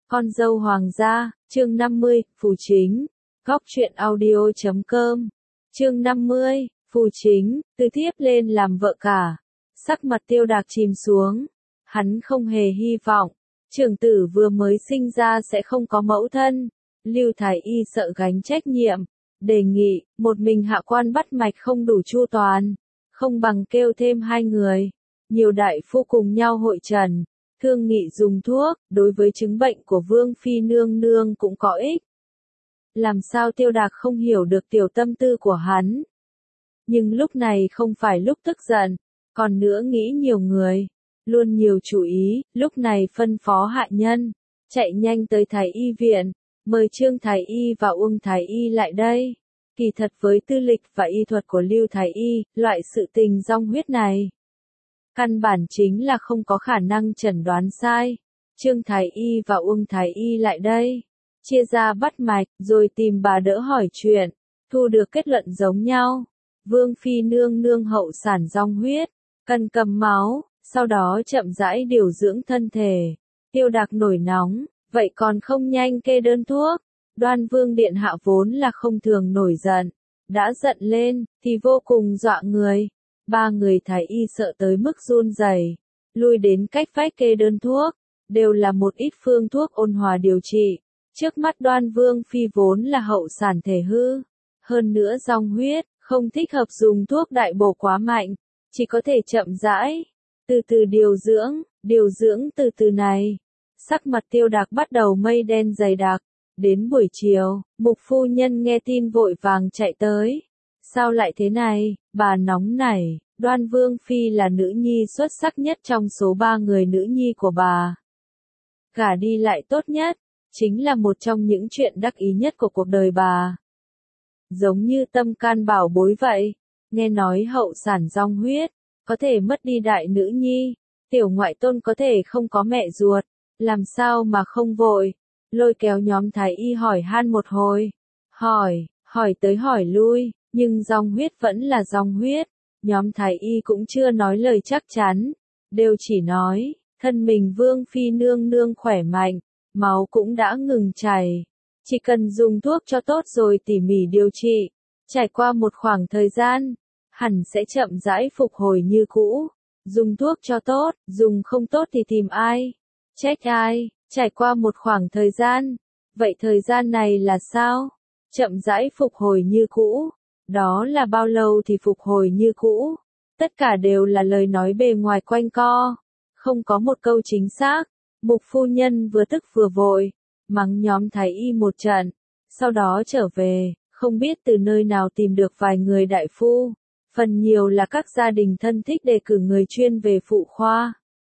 Con dâu hoàng gia, chương 50, phù chính. Góc truyện audio.com. Chương 50, phù chính, từ thiếp lên làm vợ cả. Sắc mặt Tiêu Đạc chìm xuống. Hắn không hề hy vọng, trưởng tử vừa mới sinh ra sẽ không có mẫu thân. Lưu Thái Y sợ gánh trách nhiệm, đề nghị, một mình hạ quan bắt mạch không đủ chu toàn, không bằng kêu thêm 2 người. Nhiều đại phu cùng nhau hội trần, thương nghị dùng thuốc, đối với chứng bệnh của Vương Phi nương nương cũng có ích. Làm sao Tiêu Đạc không hiểu được tiểu tâm tư của hắn. Nhưng lúc này không phải lúc tức giận, còn nữa nghĩ nhiều người, luôn nhiều chủ ý, lúc này phân phó hạ nhân, chạy nhanh tới Thái Y viện, mời Trương Thái Y và Uông Thái Y lại đây. Kỳ thật với tư lịch và y thuật của Lưu Thái Y, loại sự tình dong huyết này, căn bản chính là không có khả năng chẩn đoán sai. Trương Thái Y và Uông Thái Y lại đây, chia ra bắt mạch, rồi tìm bà đỡ hỏi chuyện, thu được kết luận giống nhau. Vương Phi nương nương hậu sản dong huyết, cần cầm máu, sau đó chậm rãi điều dưỡng thân thể. Tiêu Đạc nổi nóng, vậy còn không nhanh kê đơn thuốc. Đoan Vương điện hạ vốn là không thường nổi giận, đã giận lên, thì vô cùng dọa người. 3 người Thái Y sợ tới mức run rẩy, lui đến cách vách kê đơn thuốc, đều là một ít phương thuốc ôn hòa điều trị. Trước mắt Đoan Vương Phi vốn là hậu sản thể hư, hơn nữa dong huyết, không thích hợp dùng thuốc đại bổ quá mạnh, chỉ có thể chậm rãi, từ từ điều dưỡng từ từ này. Sắc mặt Tiêu Đạc bắt đầu mây đen dày đặc. Đến buổi chiều, Mục phu nhân nghe tin vội vàng chạy tới. Sao lại thế này, bà nóng nảy, Đoan Vương Phi là nữ nhi xuất sắc nhất trong số 3 người nữ nhi của bà. Gả đi lại tốt nhất, chính là một trong những chuyện đắc ý nhất của cuộc đời bà. Giống như tâm can bảo bối vậy, nghe nói hậu sản dong huyết, có thể mất đi đại nữ nhi, tiểu ngoại tôn có thể không có mẹ ruột, làm sao mà không vội. Lôi kéo nhóm Thái Y hỏi han một hồi, hỏi tới hỏi lui, nhưng dong huyết vẫn là dong huyết. Nhóm Thái Y cũng chưa nói lời chắc chắn, đều chỉ nói, thân mình Vương Phi nương nương khỏe mạnh, máu cũng đã ngừng chảy, chỉ cần dùng thuốc cho tốt rồi tỉ mỉ điều trị, trải qua một khoảng thời gian, hẳn sẽ chậm rãi phục hồi như cũ. Dùng thuốc cho tốt, dùng không tốt thì tìm ai, trách ai. Trải qua một khoảng thời gian, vậy thời gian này là sao? Chậm rãi phục hồi như cũ, đó là bao lâu thì phục hồi như cũ? Tất cả đều là lời nói bề ngoài quanh co, không có một câu chính xác. Mục phu nhân vừa tức vừa vội, mắng nhóm Thái Y một trận, sau đó trở về, không biết từ nơi nào tìm được vài người đại phu, phần nhiều là các gia đình thân thích đề cử người chuyên về phụ khoa.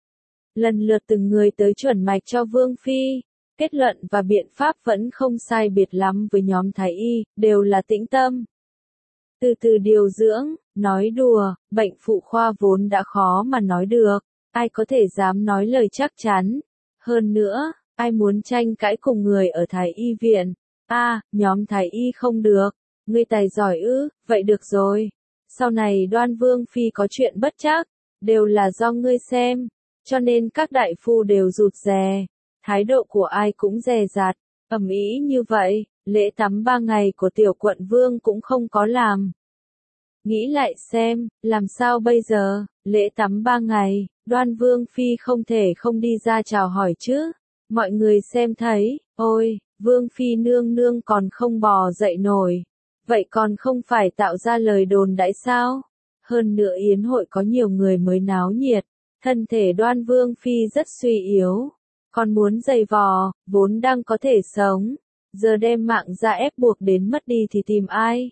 Lần lượt từng người tới chuẩn mạch cho Vương Phi, kết luận và biện pháp vẫn không sai biệt lắm với nhóm Thái Y, đều là tĩnh tâm. Từ từ điều dưỡng, nói đùa, bệnh phụ khoa vốn đã khó mà nói được, ai có thể dám nói lời chắc chắn. Hơn nữa, ai muốn tranh cãi cùng người ở Thái Y viện, nhóm Thái Y không được, ngươi tài giỏi ư, vậy được rồi. Sau này Đoan Vương Phi có chuyện bất trắc, đều là do ngươi xem. Cho nên các đại phu đều rụt rè, thái độ của ai cũng dè dặt, ầm ĩ như vậy, lễ tắm 3 ngày của tiểu quận vương cũng không có làm. Nghĩ lại xem, làm sao bây giờ, lễ tắm 3 ngày, Đoan Vương Phi không thể không đi ra chào hỏi chứ. Mọi người xem thấy, ôi, Vương Phi nương nương còn không bò dậy nổi. Vậy còn không phải tạo ra lời đồn đãi sao? Hơn nữa yến hội có nhiều người mới náo nhiệt. Thân thể Đoan Vương Phi rất suy yếu, còn muốn giày vò, vốn đang có thể sống, giờ đem mạng ra ép buộc đến mất đi thì tìm ai.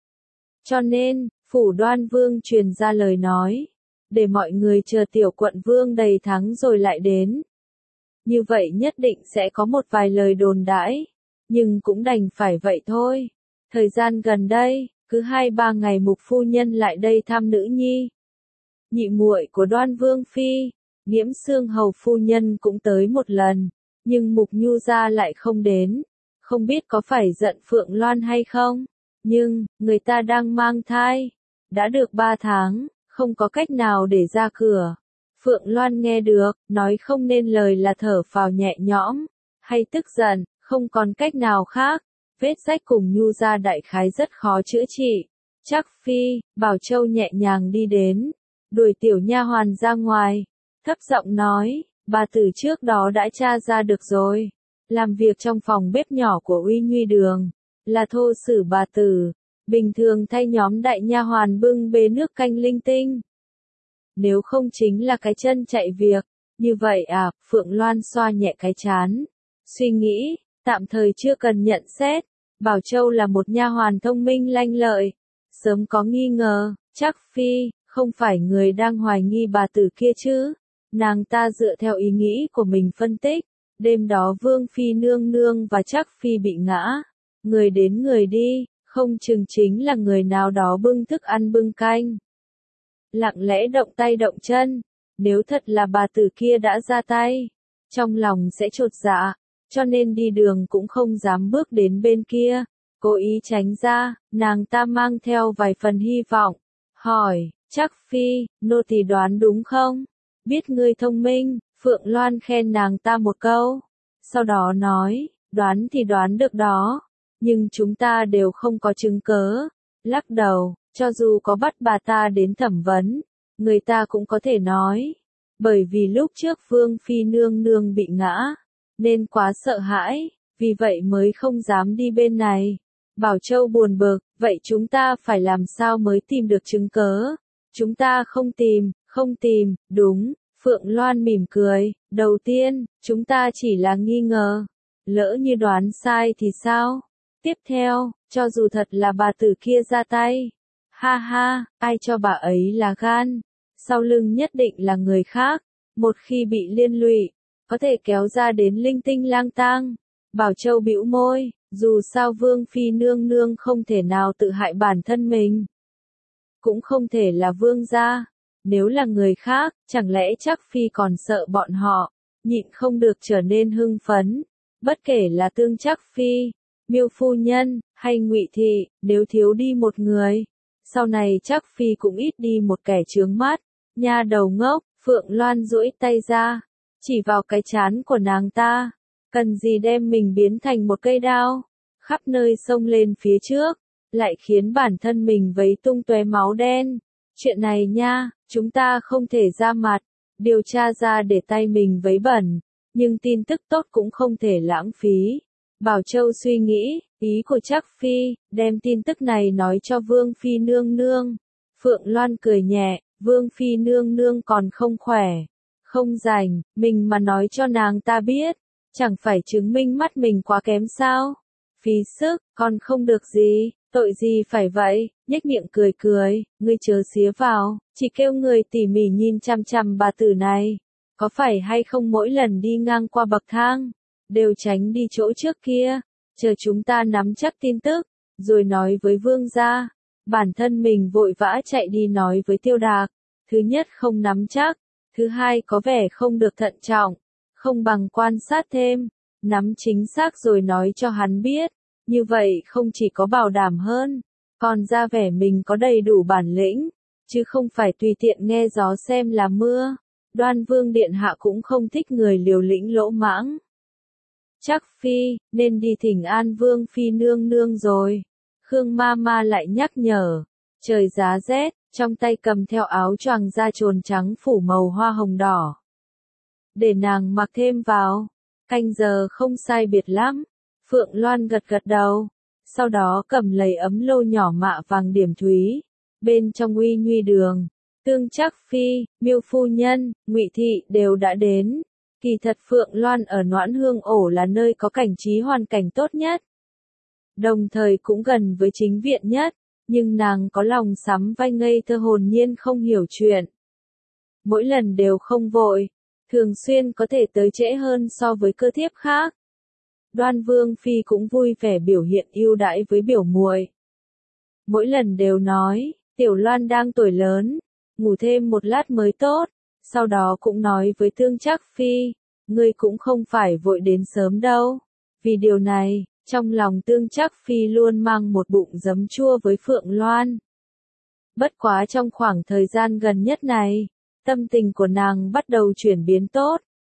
Cho nên, phủ Đoan Vương truyền ra lời nói, để mọi người chờ tiểu quận vương đầy thắng rồi lại đến. Như vậy nhất định sẽ có một vài lời đồn đãi, nhưng cũng đành phải vậy thôi. Thời gian gần đây, cứ 2-3 ngày Mục phu nhân lại đây thăm nữ nhi. Nhị muội của Đoan Vương Phi, Nghiễm Xương hầu phu nhân cũng tới một lần, nhưng Mục Nhu gia lại không đến, không biết có phải giận Phượng Loan hay không, nhưng, người ta đang mang thai, đã được 3 tháng, không có cách nào để ra cửa. Phượng Loan nghe được, nói không nên lời là thở phào nhẹ nhõm, hay tức giận, không còn cách nào khác. Vết rách cùng nhu ra đại khái rất khó chữa trị. Trác Phi, Bảo Châu nhẹ nhàng đi đến, đuổi tiểu nha hoàn ra ngoài, thấp giọng nói, bà tử trước đó đã tra ra được rồi. Làm việc trong phòng bếp nhỏ của Uy Nhuy Đường, là thô sử bà tử, bình thường thay nhóm đại nha hoàn bưng bê nước canh linh tinh. Nếu không chính là cái chân chạy việc, như vậy à, Phượng Loan xoa nhẹ cái chán, suy nghĩ, tạm thời chưa cần nhận xét. Bảo Châu là một nha hoàn thông minh lanh lợi, sớm có nghi ngờ, Trác Phi, không phải người đang hoài nghi bà tử kia chứ? Nàng ta dựa theo ý nghĩ của mình phân tích, đêm đó Vương Phi nương nương và Trác Phi bị ngã, người đến người đi, không chừng chính là người nào đó bưng thức ăn bưng canh. Lặng lẽ động tay động chân, nếu thật là bà tử kia đã ra tay, trong lòng sẽ chột dạ, cho nên đi đường cũng không dám bước đến bên kia, cố ý tránh ra, nàng ta mang theo vài phần hy vọng, hỏi, Trác Phi, nô tỳ đoán đúng không? Biết ngươi thông minh, Phượng Loan khen nàng ta một câu, sau đó nói, đoán thì đoán được đó, nhưng chúng ta đều không có chứng cớ, lắc đầu, cho dù có bắt bà ta đến thẩm vấn, người ta cũng có thể nói, bởi vì lúc trước Vương Phi nương nương bị ngã, nên quá sợ hãi, vì vậy mới không dám đi bên này. Bảo Châu buồn bực, vậy chúng ta phải làm sao mới tìm được chứng cớ? Chúng ta không tìm, đúng, Phượng Loan mỉm cười, đầu tiên, chúng ta chỉ là nghi ngờ, lỡ như đoán sai thì sao? Tiếp theo, cho dù thật là bà tử kia ra tay, ha ha, ai cho bà ấy là gan, sau lưng nhất định là người khác, một khi bị liên lụy, có thể kéo ra đến linh tinh lang tang. Bảo Châu bĩu môi, dù sao Vương Phi nương nương không thể nào tự hại bản thân mình, cũng không thể là vương gia. Nếu là người khác, chẳng lẽ Trác Phi còn sợ bọn họ, nhịn không được trở nên hưng phấn. Bất kể là Tương Trác Phi, Miêu phu nhân, hay Ngụy thị, nếu thiếu đi một người, sau này Trác Phi cũng ít đi một kẻ chướng mắt. Nha đầu ngốc, Phượng Loan duỗi tay ra, chỉ vào cái trán của nàng ta, cần gì đem mình biến thành một cây đao, khắp nơi xông lên phía trước, lại khiến bản thân mình vấy tung tóe máu đen. Chuyện này nha, chúng ta không thể ra mặt, điều tra ra để tay mình vấy bẩn, nhưng tin tức tốt cũng không thể lãng phí. Bảo Châu suy nghĩ, ý của Trác Phi, đem tin tức này nói cho Vương Phi nương nương. Phượng Loan cười nhẹ, Vương Phi nương nương còn không khỏe, không rảnh, mình mà nói cho nàng ta biết, chẳng phải chứng minh mắt mình quá kém sao? Phí sức, còn không được gì, tội gì phải vậy, nhếch miệng cười cười, ngươi chớ xía vào, chỉ kêu người tỉ mỉ nhìn chằm chằm bà tử này, có phải hay không mỗi lần đi ngang qua bậc thang, đều tránh đi chỗ trước kia, chờ chúng ta nắm chắc tin tức, rồi nói với vương gia. Bản thân mình vội vã chạy đi nói với Tiêu Đạc, thứ nhất không nắm chắc, thứ hai có vẻ không được thận trọng, không bằng quan sát thêm, nắm chính xác rồi nói cho hắn biết, như vậy không chỉ có bảo đảm hơn, còn ra vẻ mình có đầy đủ bản lĩnh, chứ không phải tùy tiện nghe gió xem là mưa. Đoan Vương điện hạ cũng không thích người liều lĩnh lỗ mãng. Trác Phi, nên đi thỉnh an Vương Phi nương nương rồi. Khương ma ma lại nhắc nhở, trời giá rét, trong tay cầm theo áo choàng da trồn trắng phủ màu hoa hồng đỏ. Để nàng mặc thêm vào, canh giờ không sai biệt lắm. Phượng Loan gật gật đầu, sau đó cầm lấy ấm lô nhỏ mạ vàng điểm thúy, bên trong Uy Nhuy Đường, Tương Trác Phi, Miêu phu nhân, Ngụy thị đều đã đến. Kỳ thật Phượng Loan ở Noãn Hương Ổ là nơi có cảnh trí hoàn cảnh tốt nhất, đồng thời cũng gần với chính viện nhất, nhưng nàng có lòng sắm vai ngây thơ hồn nhiên không hiểu chuyện. Mỗi lần đều không vội, thường xuyên có thể tới trễ hơn so với cơ thiếp khác. Đoan Vương Phi cũng vui vẻ biểu hiện ưu đãi với biểu muội. Mỗi lần đều nói, Tiểu Loan đang tuổi lớn, ngủ thêm một lát mới tốt, sau đó cũng nói với Tương Trác Phi, ngươi cũng không phải vội đến sớm đâu. Vì điều này, trong lòng Tương Trác Phi luôn mang một bụng giấm chua với Phượng Loan. Bất quá trong khoảng thời gian gần nhất này, tâm tình của nàng bắt đầu chuyển biến tốt,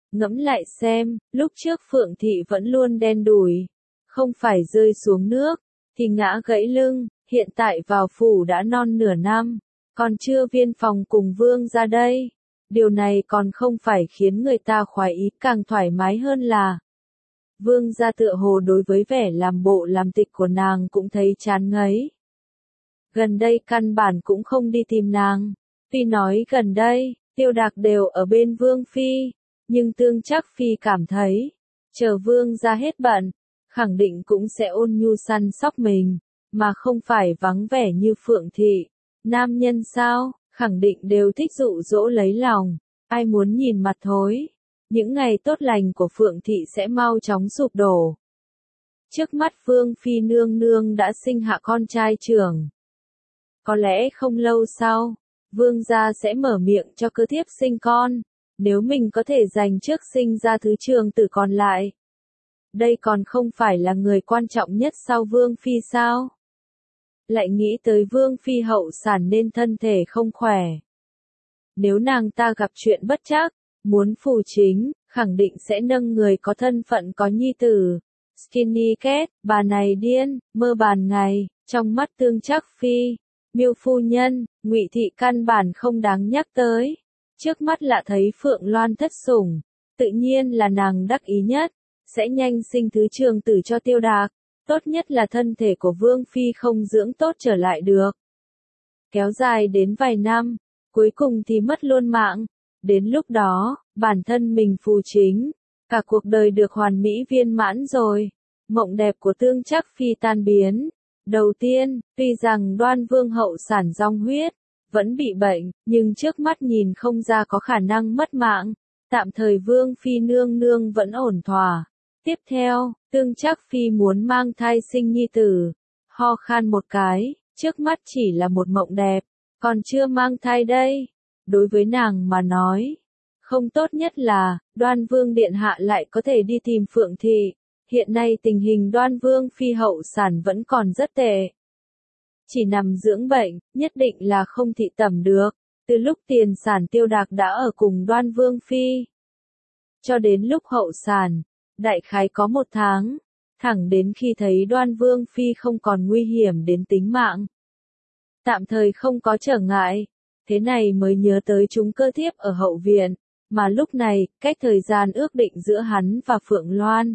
Ngẫm lại xem, lúc trước Phượng Thị vẫn luôn đen đủi, không phải rơi xuống nước, thì ngã gãy lưng, hiện tại vào phủ đã non nửa năm, còn chưa viên phòng cùng vương ra đây. Điều này còn không phải khiến người ta khoái ý, càng thoải mái hơn là vương gia tựa hồ đối với vẻ làm bộ làm tịch của nàng cũng thấy chán ngấy. Gần đây căn bản cũng không đi tìm nàng. Tuy nói gần đây, Tiêu Đạc đều ở bên Vương Phi, nhưng Tương Trắc Phi cảm thấy, chờ Vương gia hết bận, khẳng định cũng sẽ ôn nhu săn sóc mình, mà không phải vắng vẻ như Phượng Thị. Nam nhân sao, khẳng định đều thích dụ dỗ lấy lòng, ai muốn nhìn mặt thối. Những ngày tốt lành của Phượng Thị sẽ mau chóng sụp đổ. Trước mắt Vương Phi nương nương đã sinh hạ con trai trưởng. Có lẽ không lâu sau, Vương gia sẽ mở miệng cho cơ thiếp sinh con, nếu mình có thể giành trước sinh ra thứ trưởng tử còn lại. Đây còn không phải là người quan trọng nhất sau Vương Phi sao? Lại nghĩ tới Vương Phi hậu sản nên thân thể không khỏe. Nếu nàng ta gặp chuyện bất trắc, muốn phù chính, khẳng định sẽ nâng người có thân phận có nhi tử. Skinny Cat, bà này điên, mơ bàn ngày, trong mắt Tương Trắc Phi, Miêu phu nhân, Ngụy Thị căn bản không đáng nhắc tới. Trước mắt lạ thấy Phượng Loan thất sủng, tự nhiên là nàng đắc ý nhất, sẽ nhanh sinh thứ trưởng tử cho Tiêu Đạc, tốt nhất là thân thể của Vương Phi không dưỡng tốt trở lại được. Kéo dài đến vài năm, cuối cùng thì mất luôn mạng, đến lúc đó, bản thân mình phù chính, cả cuộc đời được hoàn mỹ viên mãn rồi, mộng đẹp của Tương Trắc Phi tan biến. Đầu tiên, tuy rằng Đoan Vương hậu sản dòng huyết, vẫn bị bệnh, nhưng trước mắt nhìn không ra có khả năng mất mạng, tạm thời Vương Phi nương nương vẫn ổn thỏa. Tiếp theo, Tương Trắc Phi muốn mang thai sinh nhi tử, ho khan một cái, trước mắt chỉ là một mộng đẹp, còn chưa mang thai đây. Đối với nàng mà nói, không tốt nhất là, Đoan Vương điện hạ lại có thể đi tìm Phượng Thị. Hiện nay tình hình Đoan Vương Phi hậu sản vẫn còn rất tệ. Chỉ nằm dưỡng bệnh, nhất định là không thị tẩm được. Từ lúc tiền sản Tiêu Đạc đã ở cùng Đoan Vương Phi, cho đến lúc hậu sản, đại khái có 1 tháng, thẳng đến khi thấy Đoan Vương Phi không còn nguy hiểm đến tính mạng. Tạm thời không có trở ngại, thế này mới nhớ tới chúng cơ thiếp ở hậu viện, mà lúc này, cách thời gian ước định giữa hắn và Phượng Loan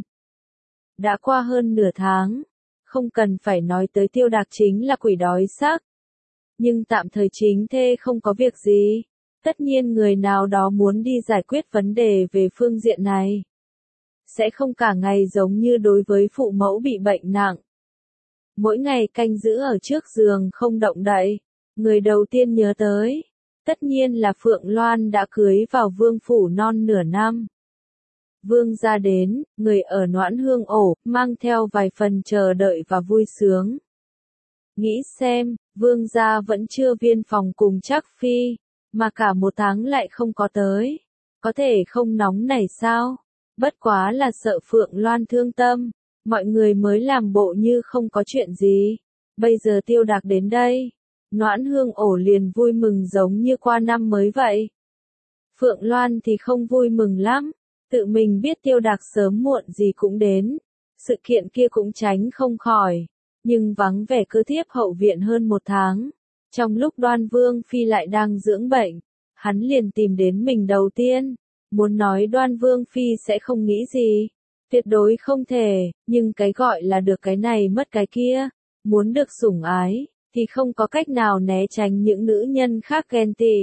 đã qua hơn nửa tháng, không cần phải nói tới Tiêu Đạc chính là quỷ đói xác. Nhưng tạm thời chính thê không có việc gì, tất nhiên người nào đó muốn đi giải quyết vấn đề về phương diện này. Sẽ không cả ngày giống như đối với phụ mẫu bị bệnh nặng. Mỗi ngày canh giữ ở trước giường không động đậy, người đầu tiên nhớ tới, tất nhiên là Phượng Loan đã cưới vào vương phủ non nửa năm. Vương gia đến, người ở Noãn Hương ổ, mang theo vài phần chờ đợi và vui sướng. Nghĩ xem, vương gia vẫn chưa viên phòng cùng Trắc Phi, mà cả 1 tháng lại không có tới. Có thể không nóng này sao? Bất quá là sợ Phượng Loan thương tâm, mọi người mới làm bộ như không có chuyện gì. Bây giờ Tiêu Đạc đến đây, Noãn Hương ổ liền vui mừng giống như qua năm mới vậy. Phượng Loan thì không vui mừng lắm. Tự mình biết Tiêu Đạc sớm muộn gì cũng đến, sự kiện kia cũng tránh không khỏi, nhưng vắng vẻ cơ thiếp hậu viện hơn 1 tháng. Trong lúc Đoan Vương Phi lại đang dưỡng bệnh, hắn liền tìm đến mình đầu tiên, muốn nói Đoan Vương Phi sẽ không nghĩ gì, tuyệt đối không thể, nhưng cái gọi là được cái này mất cái kia, muốn được sủng ái, thì không có cách nào né tránh những nữ nhân khác ghen tị.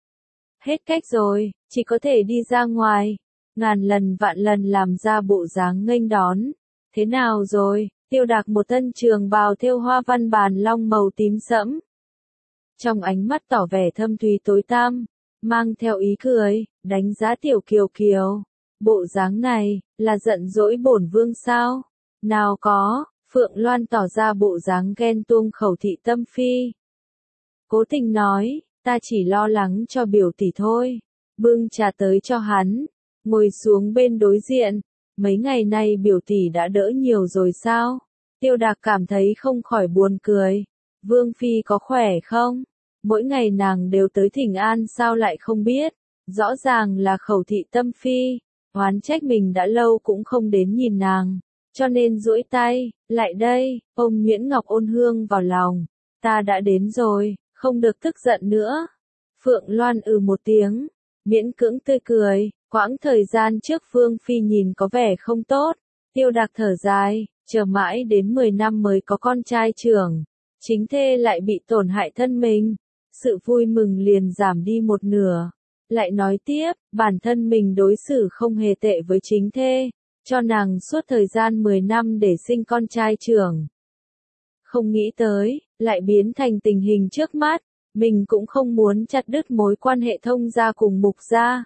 Hết cách rồi, chỉ có thể đi ra ngoài. Ngàn lần vạn lần làm ra bộ dáng nghênh đón. Thế nào rồi? Tiêu Đạc một thân trường bào thêu hoa văn bàn long màu tím sẫm. Trong ánh mắt tỏ vẻ thâm thúy tối tăm, mang theo ý cười, đánh giá Tiểu Kiều Kiều. Bộ dáng này, là giận dỗi bổn vương sao? Nào có, Phượng Loan tỏ ra bộ dáng ghen tuông khẩu thị tâm phi. Cố tình nói, ta chỉ lo lắng cho biểu tỷ thôi. Bưng trà tới cho hắn. Ngồi xuống bên đối diện, mấy ngày nay biểu tỷ đã đỡ nhiều rồi sao? Tiêu Đạc cảm thấy không khỏi buồn cười. Vương Phi có khỏe không? Mỗi ngày nàng đều tới thỉnh an sao lại không biết? Rõ ràng là khẩu thị tâm phi. oán trách mình đã lâu cũng không đến nhìn nàng, cho nên duỗi tay, lại đây, ôm Nguyễn Ngọc Ôn Hương vào lòng, ta đã đến rồi, không được tức giận nữa. Phượng Loan một tiếng, miễn cưỡng tươi cười, quãng thời gian trước Vương Phi nhìn có vẻ không tốt, Tiêu Đạc thở dài, chờ mãi đến 10 năm mới có con trai trưởng, chính thê lại bị tổn hại thân mình, sự vui mừng liền giảm đi một nửa. Lại nói tiếp, bản thân mình đối xử không hề tệ với chính thê, cho nàng suốt thời gian 10 năm để sinh con trai trưởng. Không nghĩ tới, lại biến thành tình hình trước mắt, mình cũng không muốn chặt đứt mối quan hệ thông gia cùng Mục gia.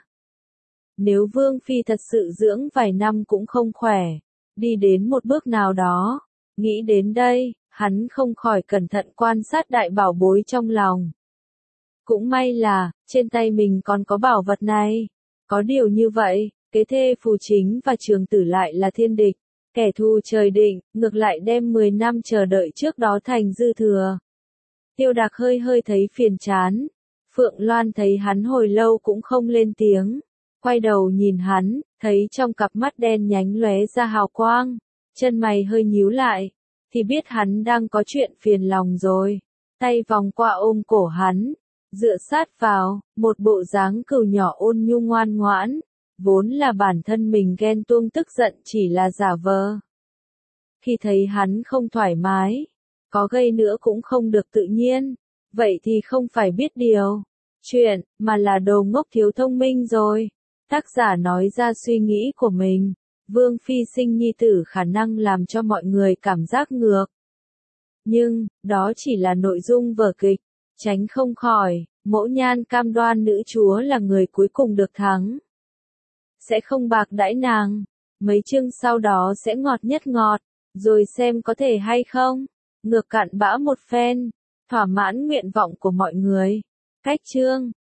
Nếu Vương Phi thật sự dưỡng vài năm cũng không khỏe, đi đến một bước nào đó, nghĩ đến đây, hắn không khỏi cẩn thận quan sát đại bảo bối trong lòng. Cũng may là, trên tay mình còn có bảo vật này. Có điều như vậy, kế thê Phù Chính và Trường Tử lại là thiên địch, kẻ thù trời định, ngược lại đem 10 năm chờ đợi trước đó thành dư thừa. Tiêu Đạc hơi hơi thấy phiền chán. Phượng Loan thấy hắn hồi lâu cũng không lên tiếng, quay đầu nhìn hắn, thấy trong cặp mắt đen nhánh lóe ra hào quang, chân mày hơi nhíu lại, thì biết hắn đang có chuyện phiền lòng rồi. Tay vòng qua ôm cổ hắn, dựa sát vào, một bộ dáng cừu nhỏ ôn nhu ngoan ngoãn, vốn là bản thân mình ghen tuông tức giận chỉ là giả vờ. Khi thấy hắn không thoải mái, có gây nữa cũng không được tự nhiên, vậy thì không phải biết điều chuyện, mà là đồ ngốc thiếu thông minh rồi. Tác giả nói ra suy nghĩ của mình, Vương Phi sinh nhi tử khả năng làm cho mọi người cảm giác ngược. Nhưng, đó chỉ là nội dung vở kịch, tránh không khỏi, Mẫu Nhan cam đoan nữ chúa là người cuối cùng được thắng. Sẽ không bạc đãi nàng, mấy chương sau đó sẽ ngọt nhất ngọt, rồi xem có thể hay không, ngược cặn bã một phen, thỏa mãn nguyện vọng của mọi người. Cách chương